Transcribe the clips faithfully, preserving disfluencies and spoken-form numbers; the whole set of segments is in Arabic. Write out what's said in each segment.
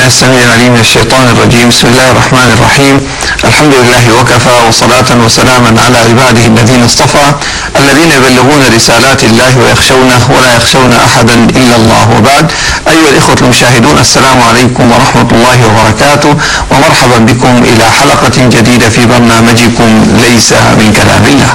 بالله السميع العليم من الشيطان الرجيم. بسم الله الرحمن الرحيم. الحمد لله وكفى، وصلاة وسلاما على عباده الذين اصطفى، الذين يبلغون رسالات الله ويخشونه ولا يخشون أحدا إلا الله، وبعد. أيها الإخوة المشاهدون، السلام عليكم ورحمة الله وبركاته، ومرحبا بكم إلى حلقة جديدة في برنامجكم ليس من كلام الله.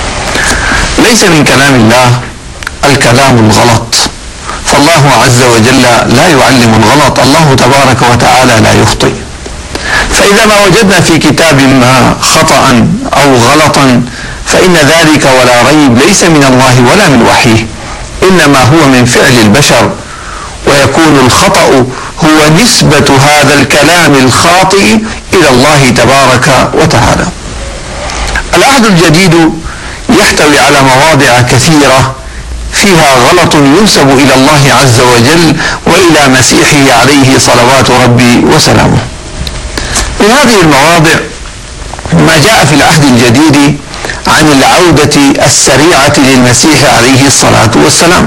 ليس من كلام الله الكلام الغلط، فالله عز وجل لا يعلم الغلط، الله تبارك وتعالى لا يخطئ. فإذا ما وجدنا في كتاب ما خطأ أو غلطا فإن ذلك ولا ريب ليس من الله ولا من وحيه، إنما هو من فعل البشر، ويكون الخطأ هو نسبة هذا الكلام الخاطئ إلى الله تبارك وتعالى. العهد الجديد يحتوي على مواضع كثيرة فيها غلط ينسب إلى الله عز وجل وإلى مسيحه عليه صلوات ربي وسلامه. من هذه المواضع ما جاء في العهد الجديد عن العودة السريعة للمسيح عليه الصلاة والسلام.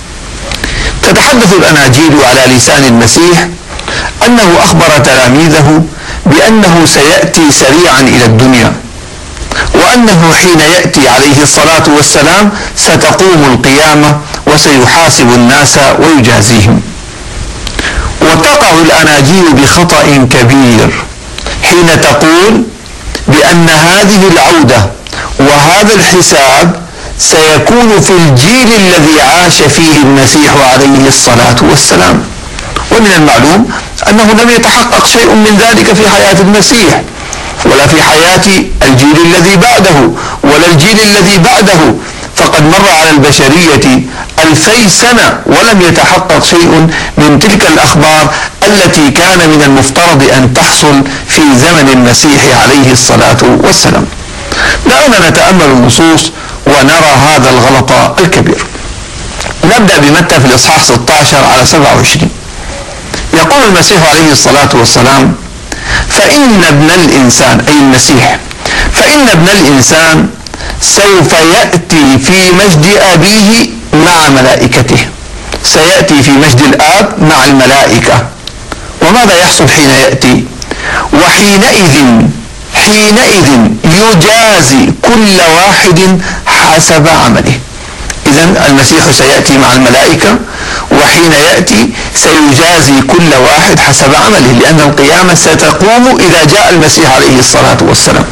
تتحدث الأناجيل على لسان المسيح أنه أخبر تلاميذه بأنه سيأتي سريعا إلى الدنيا، وأنه حين يأتي عليه الصلاة والسلام ستقوم القيامة وسيحاسب الناس ويجازيهم. وتقع الأناجيل بخطأ كبير حين تقول بأن هذه العودة وهذا الحساب سيكون في الجيل الذي عاش فيه المسيح عليه الصلاة والسلام. ومن المعلوم أنه لم يتحقق شيء من ذلك في حياة المسيح، ولا في حياة الجيل الذي بعده، ولا الجيل الذي بعده، فقد مر على البشرية ألفي سنة ولم يتحقق شيء من تلك الأخبار التي كان من المفترض أن تحصل في زمن المسيح عليه الصلاة والسلام. دعونا نتأمل النصوص ونرى هذا الغلط الكبير. نبدأ بمتى في الإصحاح ستة عشر على سبعة وعشرين. يقول المسيح عليه الصلاة والسلام: فإن ابن الإنسان، أي المسيح، فإن ابن الإنسان سوف يأتي في مجد أبيه مع ملائكته. سيأتي في مجد الآب مع الملائكة. وماذا يحصل حين يأتي؟ وحينئذ حينئذ يجازي كل واحد حسب عمله. إذن المسيح سيأتي مع الملائكة، وحين يأتي سيجازي كل واحد حسب عمله، لأن القيامة ستقوم إذا جاء المسيح عليه الصلاة والسلام.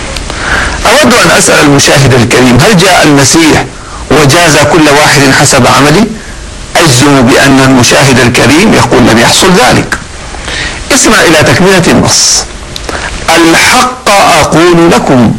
أود أن أسأل المشاهد الكريم: هل جاء المسيح وجاز كل واحد حسب عمله؟ أجزم بأن المشاهد الكريم يقول لم يحصل ذلك. اسمع إلى تكملة النص: الحق أقول لكم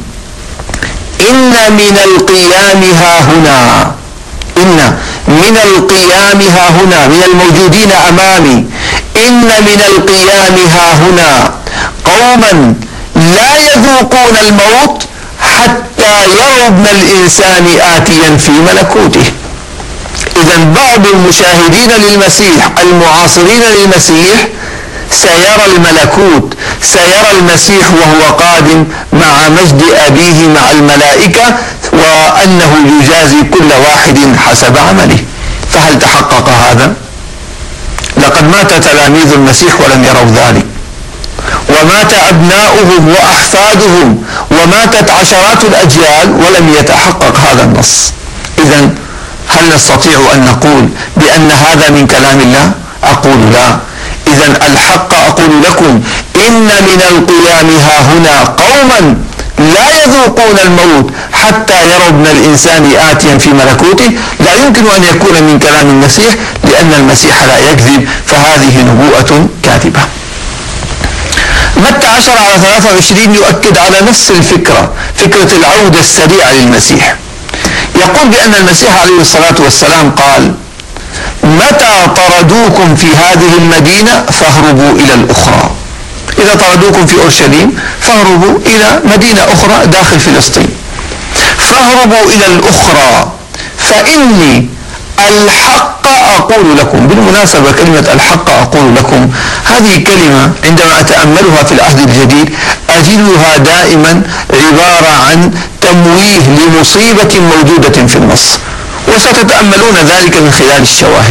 إن من القيام ها هنا إن من القيام ها هنا من الموجودين أمامي إن من القيام ها هنا قوما لا يذوقون الموت حتى يروا ابن الإنسان آتيا في ملكوته. إذن بعض المشاهدين للمسيح المعاصرين للمسيح سيرى الملكوت، سيرى المسيح وهو قادم مع مجد أبيه مع الملائكة، وأنه يجازي كل واحد حسب عمله. فهل تحقق هذا؟ لقد مات تلاميذ المسيح ولم يروا ذلك، ومات أبناؤهم وأحفادهم، وماتت عشرات الأجيال ولم يتحقق هذا النص. إذن هل نستطيع أن نقول بأن هذا من كلام الله؟ أقول لا. إذن الحق أقول لكم إن من القيام ها هنا قوما لا يذوقون الموت حتى يروا ابن الإنسان آتيا في ملكوته. لا يمكن أن يكون من كلام المسيح، لأن المسيح لا يكذب، فهذه نبوءة كاذبة. متى عشر على ثلاثة وعشرين يؤكد على نفس الفكرة، فكرة العودة السريعة للمسيح. يقول بأن المسيح عليه الصلاة والسلام قال: متى طردوكم في هذه المدينة فاهربوا إلى الأخرى. إذا طردوكم في أورشليم فاهربوا إلى مدينة أخرى داخل فلسطين. فاهربوا إلى الأخرى فإني الحق أقول لكم. بالمناسبة كلمة الحق أقول لكم هذه كلمة عندما أتأملها في العهد الجديد أجدها دائما عبارة عن تمويه لمصيبة موجودة في النص، وستتأملون ذلك من خلال الشواهد.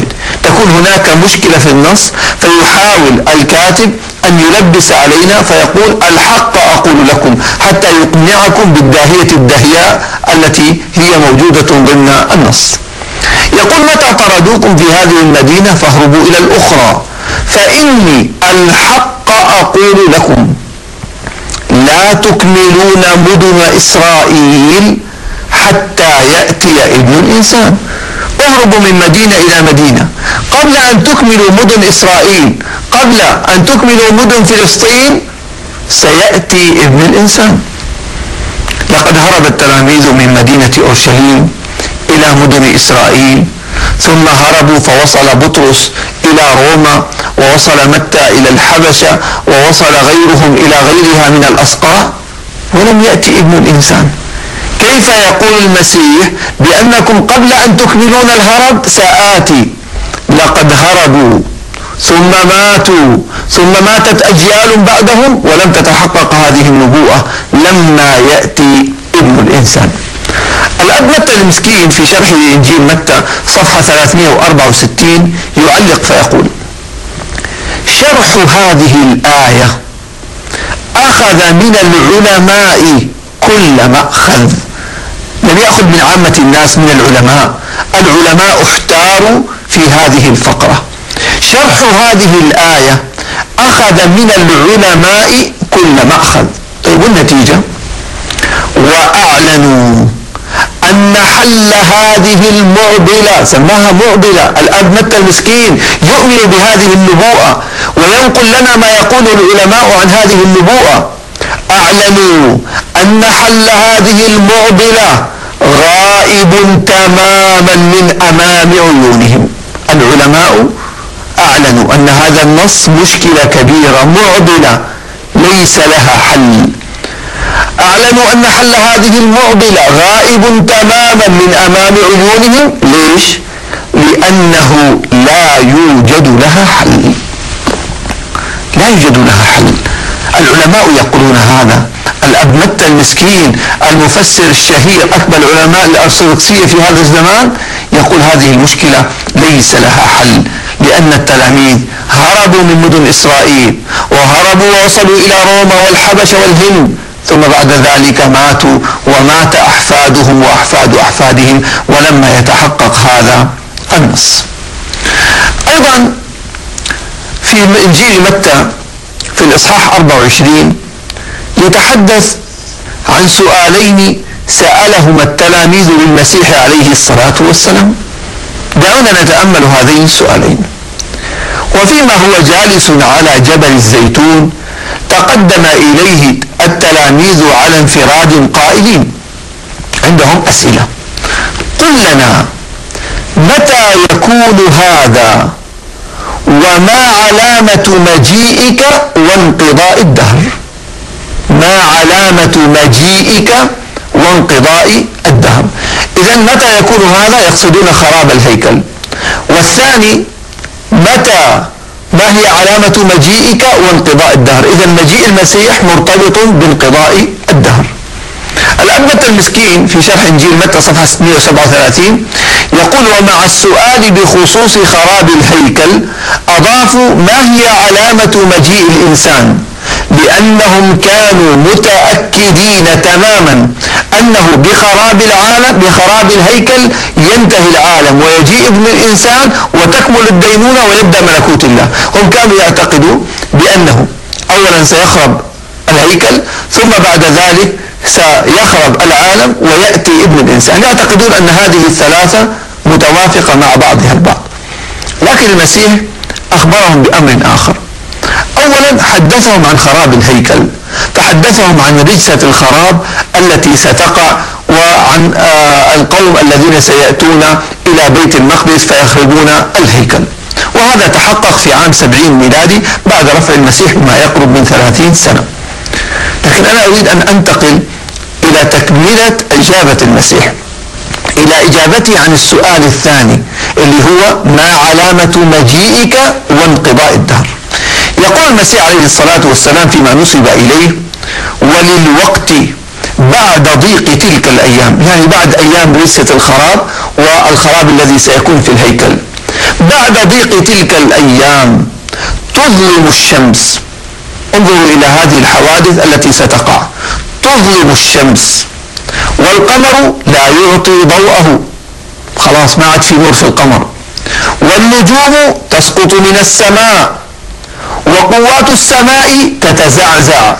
تكون هناك مشكلة في النص، فيحاول الكاتب أن يلبس علينا فيقول الحق أقول لكم، حتى يقنعكم بالداهية الدهياء التي هي موجودة ضمن النص. يقول متى طردوكم في هذه المدينة فاهربوا إلى الأخرى، فإني الحق أقول لكم لا تكملون مدن إسرائيل حتى يأتي ابن الإنسان. اهربوا من مدينة إلى مدينة، قبل أن تكملوا مدن إسرائيل، قبل أن تكملوا مدن فلسطين، سيأتي ابن الإنسان. لقد هرب التلاميذ من مدينة أورشليم إلى مدن إسرائيل، ثم هربوا فوصل بطرس إلى روما، ووصل متى إلى الحبشة، ووصل غيرهم إلى غيرها من الأسقاط، ولم يأتي ابن الإنسان. كيف يقول المسيح بأنكم قبل أن تكملون الهرب سآتي؟ لقد هربوا ثم ماتوا ثم ماتت أجيال بعدهم ولم تتحقق هذه النبوءة لما يأتي ابن الإنسان. الأب متى المسكين في شرح إنجيل متى صفحة ثلاثمائة وأربعة وستين يعلق فيقول: شرح هذه الآية أخذ من العلماء كل مأخذ. لم يأخذ من عامة الناس، من العلماء. العلماء احتاروا في هذه الفقرة. شرح هذه الآية أخذ من العلماء كل مأخذ. طيب النتيجة؟ وأعلنوا أن حل هذه المعضلة، سماها معضلة. الأب متى المسكين يؤمن بهذه النبوءة وينقل لنا ما يقول العلماء عن هذه النبوءة. أعلنوا أن حل هذه المعضلة غائب تماما من أمام عيونهم. العلماء أعلنوا أن هذا النص مشكلة كبيرة معضلة ليس لها حل. أعلنوا أن حل هذه المعضلة غائب تماما من أمام عيونهم. ليش؟ لأنه لا يوجد لها حل. لا يوجد لها حل. العلماء يقولون هذا. الأب متى المسكين المفسر الشهير أكبر العلماء الأرثوذكسية في هذا الزمان يقول هذه المشكلة ليس لها حل، لأن التلاميذ هربوا من مدن إسرائيل وهربوا ووصلوا إلى روما والحبشة والهند، ثم بعد ذلك ماتوا ومات أحفادهم وأحفاد أحفادهم ولما يتحقق هذا النص. أيضا في إنجيل متى في الإصحاح أربعة وعشرين يتحدث عن سؤالين سألهما التلاميذ للمسيح عليه الصلاة والسلام. دعونا نتأمل هذين السؤالين. وفيما هو جالس على جبل الزيتون تقدم إليه التلاميذ على انفراد قائلين، عندهم أسئلة: قل لنا متى يكون هذا وما علامة مجيئك وانقضاء الدهر؟ ما علامة مجيئك وانقضاء الدهر؟ إذن متى يكون هذا؟ يقصدون خراب الهيكل. والثاني متى ما هي علامة مجيئك وانقضاء الدهر؟ إذن مجيء المسيح مرتبط بانقضاء الدهر. الأب متى المسكين في شرح إنجيل متى صفحة ستمائة وسبعة وثلاثين يقول: ومع السؤال بخصوص خراب الهيكل أضافوا ما هي علامة مجيء الإنسان، لأنهم كانوا متأكدين تماما أنه بخراب العالم بخراب الهيكل ينتهي العالم ويجيء ابن الإنسان وتكمل الدينونة ويبدأ ملكوت الله. هم كانوا يعتقدون بأنه أولا سيخرب الهيكل ثم بعد ذلك سيخرب العالم ويأتي ابن الإنسان. يعتقدون أن هذه الثلاثة متوافقة مع بعضها البعض. لكن المسيح أخبرهم بأمر آخر. أولا حدثهم عن خراب الهيكل، تحدثهم عن رجسة الخراب التي ستقع وعن آه القوم الذين سيأتون إلى بيت المقدس فيخربون الهيكل، وهذا تحقق في عام سبعين ميلادي بعد رفع المسيح بما يقرب من ثلاثين سنة. لكن أنا أريد أن أنتقل إلى تكملة إجابة المسيح، إلى إجابته عن السؤال الثاني اللي هو ما علامة مجيئك وانقضاء الدهر. يقول المسيح عليه الصلاة والسلام فيما نسب إليه: وللوقت بعد ضيق تلك الأيام، يعني بعد أيام رجسة الخراب والخراب الذي سيكون في الهيكل، بعد ضيق تلك الأيام تظلم الشمس. انظروا إلى هذه الحوادث التي ستقع. تظلم الشمس والقمر لا يعطي ضوءه، خلاص ما عاد في نور في القمر، والنجوم تسقط من السماء، وقوات السماء تتزعزع،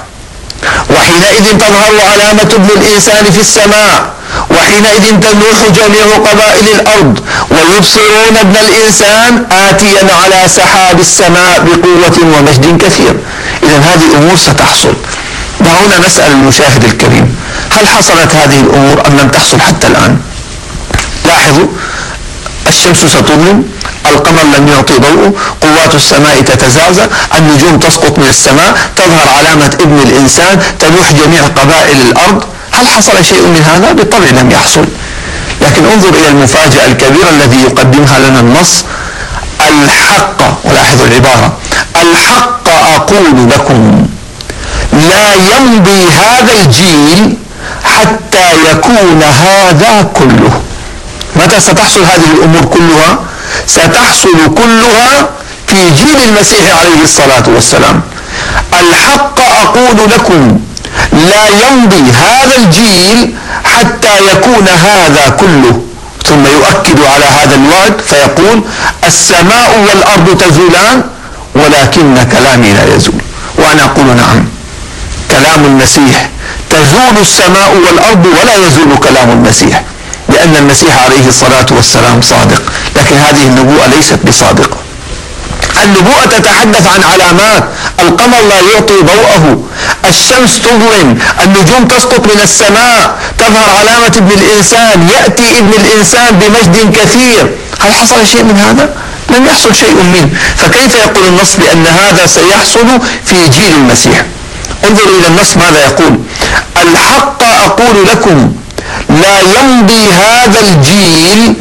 وحينئذ تظهر علامة ابن الإنسان في السماء، وحينئذ تنوح جميع قبائل الأرض ويبصرون ابن الإنسان آتيا على سحاب السماء بقوة ومجد كثير. إذن هذه أمور ستحصل. دعونا نسأل المشاهد الكريم، هل حصلت هذه الأمور أم لم تحصل حتى الآن؟ لاحظوا، الشمس ستظلم، القمر لم يعطي ضوءه، قوات السماء تتزعزع، النجوم تسقط من السماء، تظهر علامة ابن الإنسان، تنوح جميع قبائل الأرض. هل حصل شيء من هذا؟ بالطبع لم يحصل. لكن انظر إلى المفاجأة الكبيرة الذي يقدمها لنا النص: الحق، ولاحظوا العبارة، الحق أقول لكم لا يمضي هذا الجيل حتى يكون هذا كله. متى ستحصل هذه الأمور كلها؟ ستحصل كلها في جيل المسيح عليه الصلاة والسلام. الحق أقول لكم لا يمضي هذا الجيل حتى يكون هذا كله. ثم يؤكد على هذا الوعد فيقول: السماء والأرض تزولان ولكن كلامي لا يزول. وأنا أقول نعم، كلام المسيح تزول السماء والأرض ولا يزول كلام المسيح، لأن المسيح عليه الصلاة والسلام صادق. لكن هذه النبوءة ليست بصادقة. النبوءة تتحدث عن علامات: القمر لا يعطي ضوءه، الشمس تظلم، النجوم تسقط من السماء، تظهر علامة ابن الإنسان، يأتي ابن الإنسان بمجد كثير. هل حصل شيء من هذا؟ لم يحصل شيء منه. فكيف يقول النص بأن هذا سيحصل في جيل المسيح؟ انظروا إلى النص ماذا يقول: الحق أقول لكم لا يمضي هذا الجيل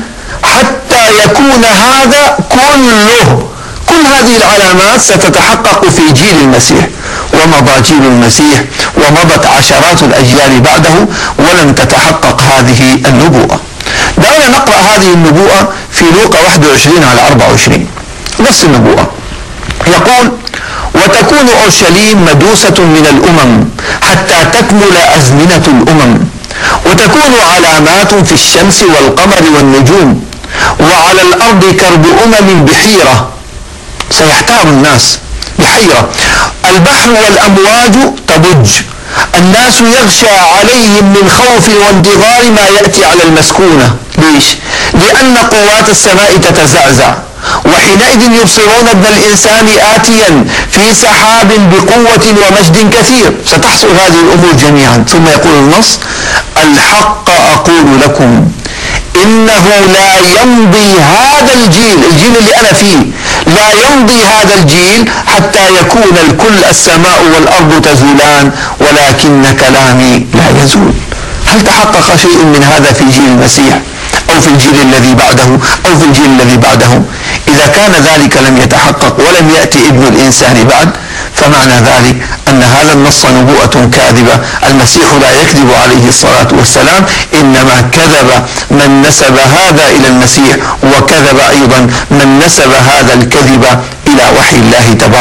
حتى يكون هذا كله. كل هذه العلامات ستتحقق في جيل المسيح. ومضى جيل المسيح ومضت عشرات الأجيال بعده ولم تتحقق هذه النبوءة. دعونا نقرأ هذه النبوءة في لوقا واحد وعشرين على أربعة وعشرين. نفس النبوءة يقول: وتكون أورشليم مدوسة من الأمم حتى تكمل أزمنة الأمم، وتكون علامات في الشمس والقمر والنجوم، وعلى الأرض كرب أمم بحيرة. سيحتار الناس بحيرة، البحر والأمواج تضج، الناس يغشى عليهم من خوف وانتظار ما يأتي على المسكونة. ليش؟ لأن قوات السماء تتزعزع، وحينئذ يبصرون ابن الإنسان آتيا في سحاب بقوة ومجد كثير. ستحصل هذه الأمور جميعا. ثم يقول النص: الحق أقول لكم إنه لا يمضي هذا الجيل، الجيل اللي أنا فيه، لا يمضي هذا الجيل حتى يكون الكل، السماء والأرض تزولان ولكن كلامي لا يزول. هل تحقق شيء من هذا في جيل المسيح أو في الجيل الذي بعده أو في الجيل الذي بعده؟ إذا كان ذلك لم يتحقق ولم يأتي ابن الإنسان بعد، فمعنى ذلك أن هذا النص نبوءة كاذبة. المسيح لا يكذب عليه الصلاة والسلام، إنما كذب من نسب هذا إلى المسيح، وكذب أيضا من نسب هذا الكذب إلى وحي الله تبارك